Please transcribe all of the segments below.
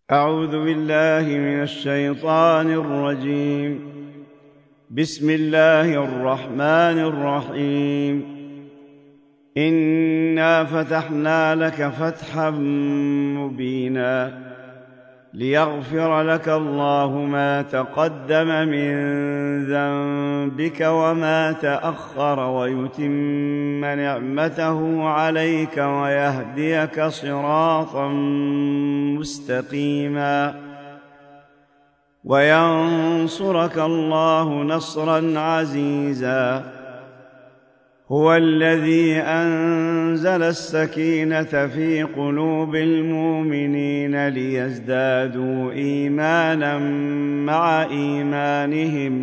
أعوذ بالله من الشيطان الرجيم. بسم الله الرحمن الرحيم. إنا فتحنا لك فتحا مبينا ليغفر لك الله ما تقدم من ذنبك وما تأخر ويتم نعمته عليك ويهديك صراطا مستقيما وينصرك الله نصرا عزيزا. هو الذي أنزل السكينة في قلوب المؤمنين ليزدادوا إيمانا مع إيمانهم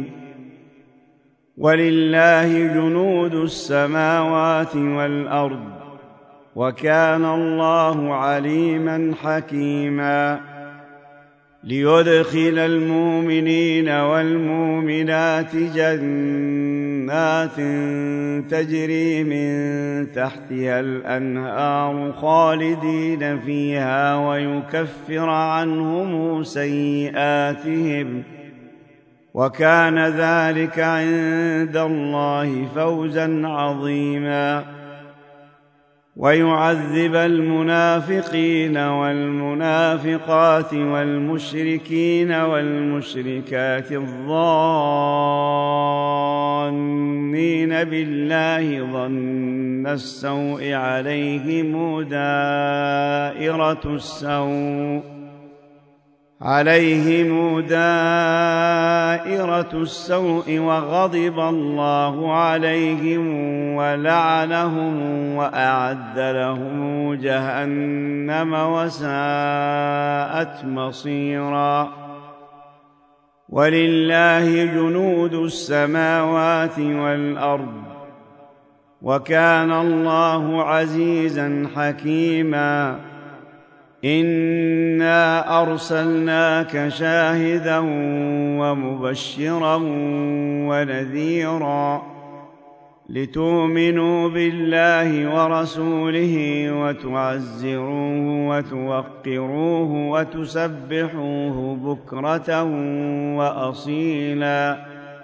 ولله جنود السماوات والأرض وكان الله عليما حكيما. ليدخل المؤمنين والمؤمنات جنات تجري من تحتها الأنهار خالدين فيها ويكفر عنهم سيئاتهم وكان ذلك عند الله فوزا عظيما. ويعذب المنافقين والمنافقات والمشركين والمشركات الظانين بالله ظن السوء عليهم دائرة السوء وغضب الله عليهم ولعنهم وأعد لهم جهنم وساءت مصيرا. ولله جنود السماوات والأرض وكان الله عزيزا حكيما. إنا أرسلناك شاهدا ومبشرا ونذيرا لتؤمنوا بالله ورسوله وتعزروه وتوقروه وتسبحوه بكرة وأصيلا.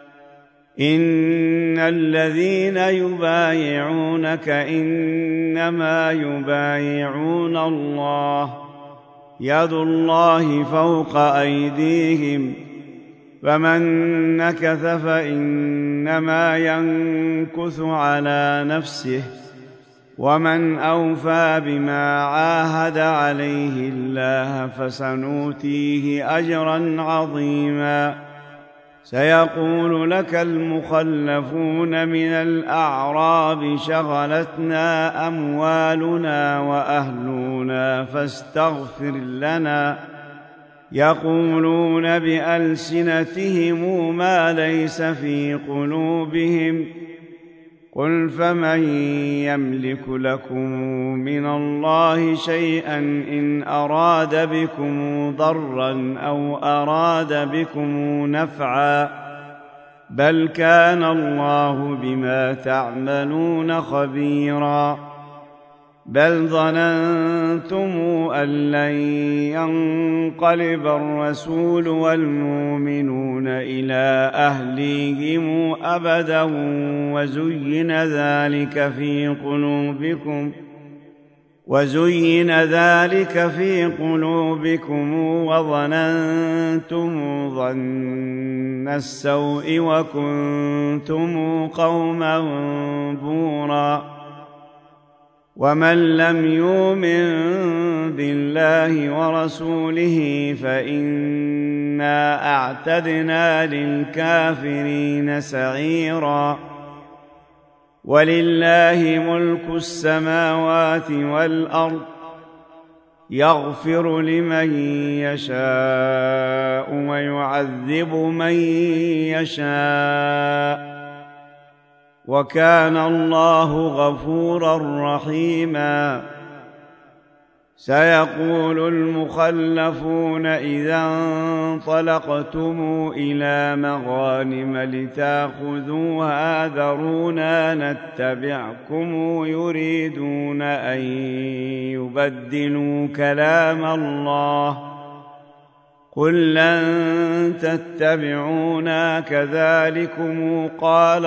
إن الذين يبايعونك إنما يبايعون الله يد الله فوق أيديهم فمن نكث فإنما ينكث على نفسه ومن أوفى بما عاهد عليه الله فسنؤتيه أجرا عظيما. سيقول لك المخلفون من الأعراب شغلتنا أموالنا وأهلنا فاستغفر لنا يقولون بألسنتهم ما ليس في قلوبهم قل فمن يملك لكم من الله شيئا إن أراد بكم ضرا أو أراد بكم نفعا بل كان الله بما تعملون خبيرا. بل ظننتم أن لن ينقلب الرسول والمؤمنون إلى أهليهم أبدا وزين ذلك في قلوبكم وظننتم ظن السوء وكنتم قوما بورا. ومن لم يؤمن بالله ورسوله فإنا أعتدنا للكافرين سعيرا. ولله ملك السماوات والأرض يغفر لمن يشاء ويعذب من يشاء وكان الله غفورا رحيما. سيقول المخلفون إذا انطلقتم إلى مغانم لتأخذوها ذرونا نتبعكم يريدون أن يبدلوا كلام الله قل لن تتبعونا كذلكم قال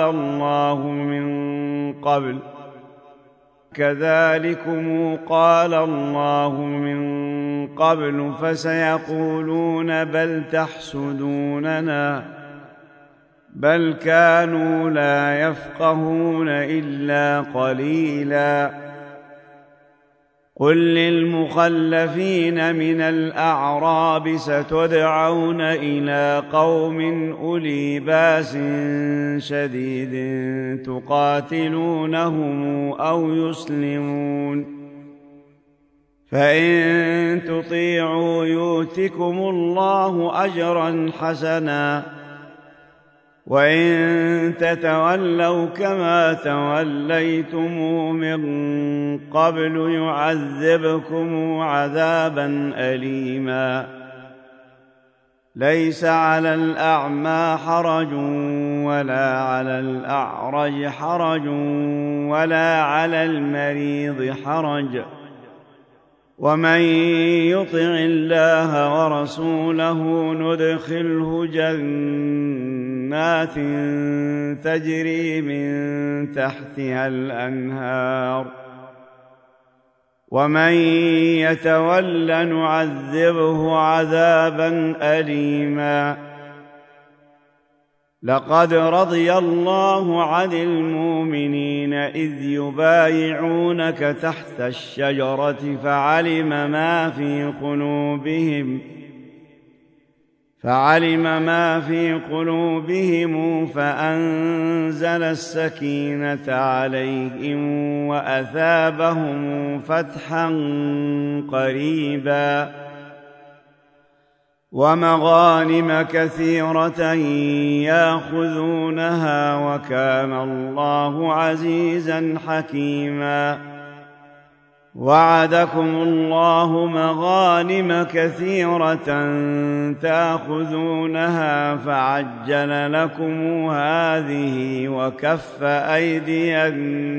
الله من قبل فسيقولون بل تحسدوننا بل كانوا لا يفقهون إلا قليلا قل للمخلفين من الأعراب ستدعون إلى قوم أولي بأس شديد تقاتلونهم أو يسلمون فإن تطيعوا يؤتكم الله أجرا حسنا وإن تتولوا كما توليتم من قبل يعذبكم عذابا أليما ليس على الأعمى حرج ولا على الأعرج حرج ولا على المريض حرج ومن يطع الله ورسوله ندخله جنات تجري من تحتها الأنهار ومن يتول نعذبه عذابا أليما لقد رضي الله عن المؤمنين إذ يبايعونك تحت الشجرة فعلم ما في قلوبهم فأنزل السكينة عليهم وأثابهم فتحا قريبا ومغانم كثيرة يأخذونها وكان الله عزيزا حكيما وعدكم الله مغانم كثيرة تأخذونها فعجل لكم هذه وكف أيدي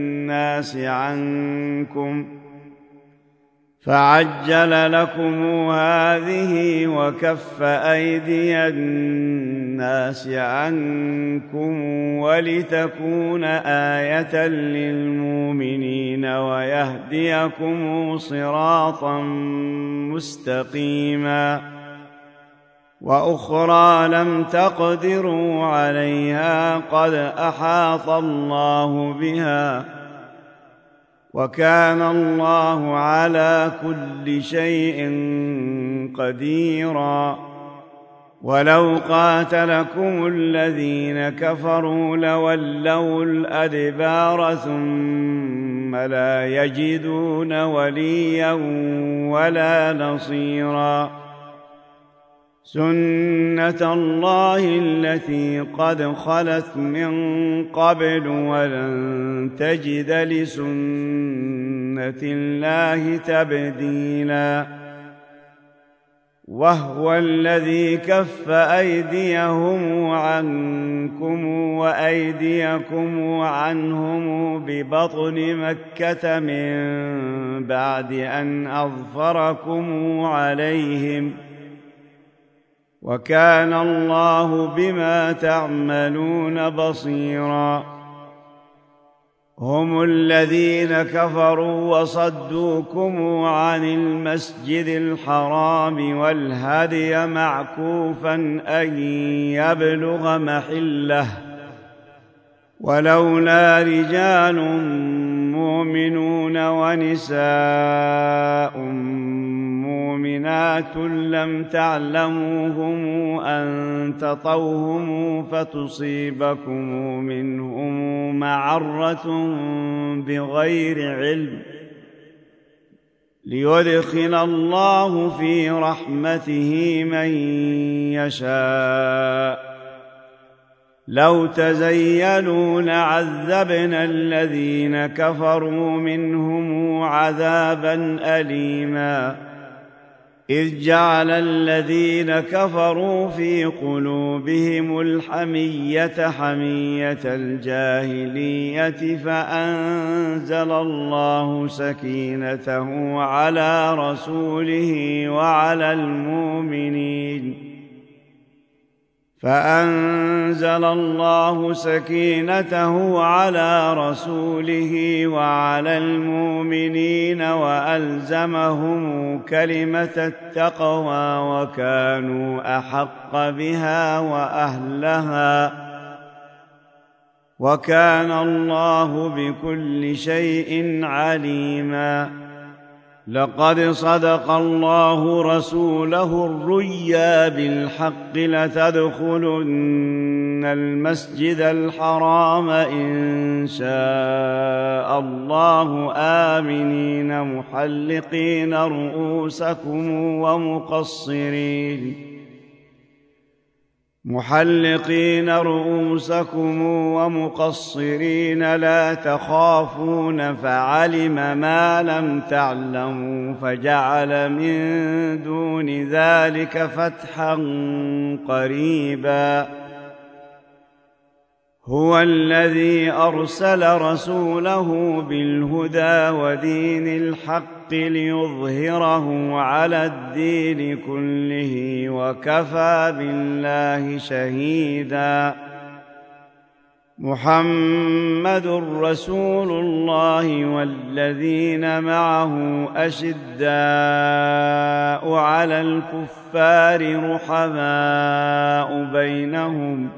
الناس عنكم ولتكون آية للمؤمنين ويهديكم صراطا مستقيما وأخرى لم تقدروا عليها قد أحاط الله بها وكان الله على كل شيء قديرا ولو قاتلكم الذين كفروا لولوا الأدبار ثم لا يجدون وليا ولا نصيرا سنة الله التي قد خلت من قبل ولن تجد لسنة الله تبديلا وهو الذي كف أيديهم عنكم وأيديكم عنهم ببطن مكة من بعد أن أظفركم عليهم وكان الله بما تعملون بصيرا هم الذين كفروا وصدوكم عن المسجد الحرام والهدي معكوفا أن يبلغ محله ولولا رجال مؤمنون ونساء مؤمنات لم تعلموهم أن تطوهم فتصيبكم منهم معرة بغير علم ليدخل الله في رحمته من يشاء لو تزيلوا لعذبنا الذين كفروا منهم عذابا أليما إذ جعل الذين كفروا في قلوبهم الحمية حمية الجاهلية فأنزل الله سكينته على رسوله وعلى المؤمنين وألزمهم كلمة التقوى وكانوا أحق بها وأهلها وكان الله بكل شيء عليما. لقد صدق الله رسوله الرؤيا بالحق لتدخلن المسجد الحرام إن شاء الله آمنين محلقين رؤوسكم ومقصرين لا تخافون فعلم ما لم تعلموا فجعل من دون ذلك فتحا قريبا. هو الذي أرسل رسوله بالهدى ودين الحق ليظهره على الدين كله وكفى بالله شهيدا. محمد رسول الله والذين معه أشداء على الكفار رحماء بينهم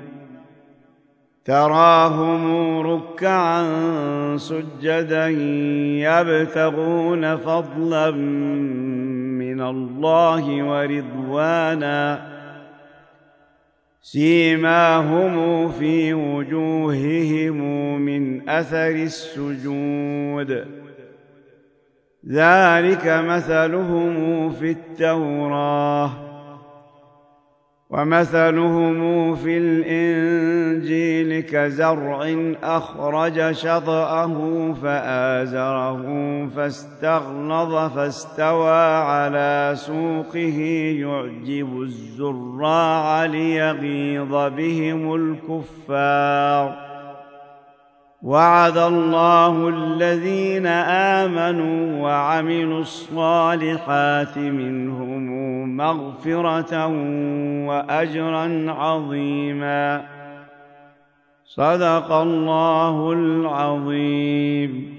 تراهم ركعا سجدا يبتغون فضلا من الله ورضوانا سيماهم في وجوههم من أثر السجود ذلك مثلهم في التوراة ومثلهم في الإنجيل كزرع أخرج شطأه فآزره فاستغلظ فاستوى على سوقه يعجب الزراع ليغيظ بهم الكفار. وعد الله الذين آمنوا وعملوا الصالحات منهم مغفرة وأجرا عظيما. صدق الله العظيم.